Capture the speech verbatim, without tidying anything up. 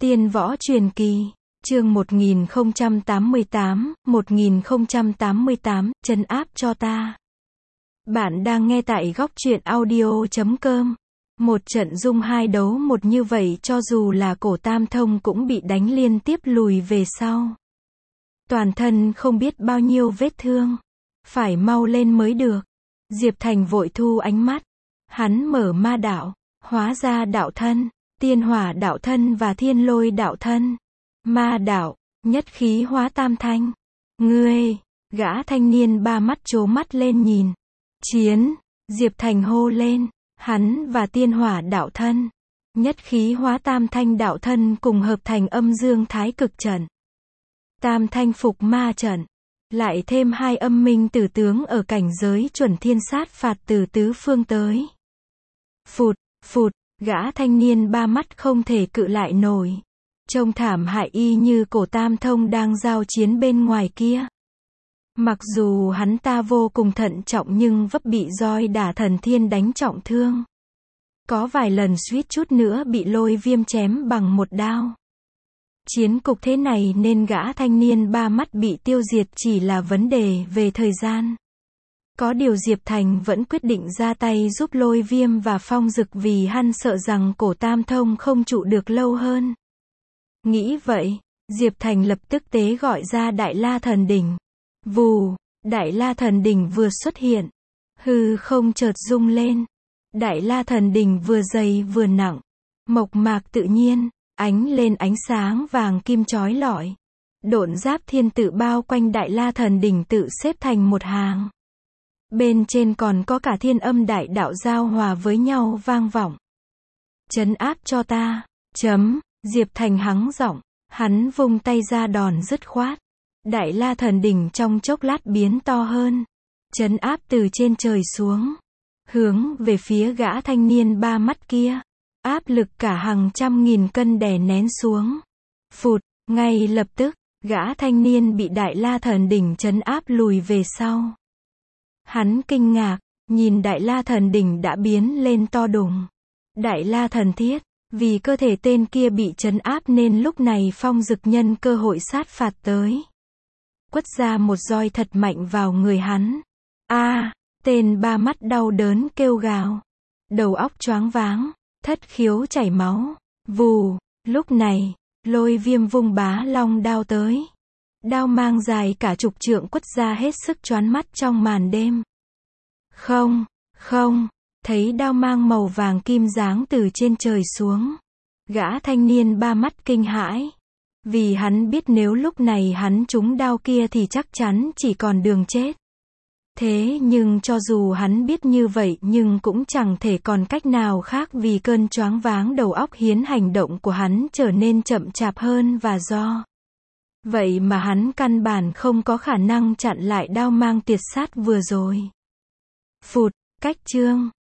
Tiên võ truyền kỳ, chương một nghìn không trăm tám mươi tám, một nghìn không trăm tám mươi tám, trấn áp cho ta. Bạn đang nghe tại góc truyện audio chấm com. Một trận dung hai đấu một như vậy cho dù là Cổ Tam Thông cũng bị đánh liên tiếp lùi về sau. Toàn thân không biết bao nhiêu vết thương. Phải mau lên mới được. Diệp Thành vội thu ánh mắt. Hắn mở ma đạo, hóa ra đạo thân, tiên hỏa đạo thân và thiên lôi đạo thân. Ma đạo, nhất khí hóa tam thanh. Ngươi, gã thanh niên ba mắt trố mắt lên nhìn. Chiến, Diệp Thành hô lên, hắn và tiên hỏa đạo thân, nhất khí hóa tam thanh đạo thân cùng hợp thành âm dương thái cực trận. Tam thanh phục ma trận, lại thêm hai âm minh tử tướng ở cảnh giới chuẩn thiên sát phạt từ tứ phương tới. Phụt, phụt, gã thanh niên ba mắt không thể cự lại nổi. Trông thảm hại y như Cổ Tam Thông đang giao chiến bên ngoài kia. Mặc dù hắn ta vô cùng thận trọng nhưng vấp bị roi đả thần thiên đánh trọng thương. Có vài lần suýt chút nữa bị Lôi Viêm chém bằng một đao. Chiến cục thế này nên gã thanh niên ba mắt bị tiêu diệt chỉ là vấn đề về thời gian. Có điều Diệp Thành vẫn quyết định ra tay giúp Lôi Viêm và Phong Dực vì hắn sợ rằng Cổ Tam Thông không trụ được lâu hơn. Nghĩ vậy, Diệp Thành lập tức tế gọi ra Đại La Thần Đỉnh. Vù, Đại La Thần Đỉnh vừa xuất hiện, hư không chợt rung lên. Đại La Thần Đỉnh vừa dày vừa nặng, mộc mạc tự nhiên, ánh lên ánh sáng vàng kim chói lọi. Độn giáp thiên tự bao quanh Đại La Thần Đỉnh tự xếp thành một hàng. Bên trên còn có cả thiên âm đại đạo giao hòa với nhau vang vọng. Trấn áp cho ta, chấm, Diệp Thành hắng giọng, hắn vung tay ra đòn dứt khoát. Đại La Thần Đỉnh trong chốc lát biến to hơn, trấn áp từ trên trời xuống, hướng về phía gã thanh niên ba mắt kia. Áp lực cả hàng trăm nghìn cân đè nén xuống. Phụt, ngay lập tức, gã thanh niên bị Đại La Thần Đỉnh trấn áp lùi về sau. Hắn kinh ngạc, nhìn Đại La Thần Đỉnh đã biến lên to đùng. Đại La Thần Thiết, vì cơ thể tên kia bị trấn áp nên lúc này Phong Dực nhân cơ hội sát phạt tới. Quất ra một roi thật mạnh vào người hắn. A, à, tên ba mắt đau đớn kêu gào. Đầu óc choáng váng, thất khiếu chảy máu. Vù, lúc này, Lôi Viêm vung bá long đao tới. Đao mang dài cả chục trượng quất ra hết sức choán mắt trong màn đêm. Không, không, thấy đao mang màu vàng kim giáng từ trên trời xuống. Gã thanh niên ba mắt kinh hãi. Vì hắn biết nếu lúc này hắn trúng đao kia thì chắc chắn chỉ còn đường chết. Thế nhưng cho dù hắn biết như vậy nhưng cũng chẳng thể còn cách nào khác vì cơn choáng váng đầu óc khiến hành động của hắn trở nên chậm chạp hơn và do. Vậy mà hắn căn bản không có khả năng chặn lại đao mang tiệt sát vừa rồi. Phụt, cách chương.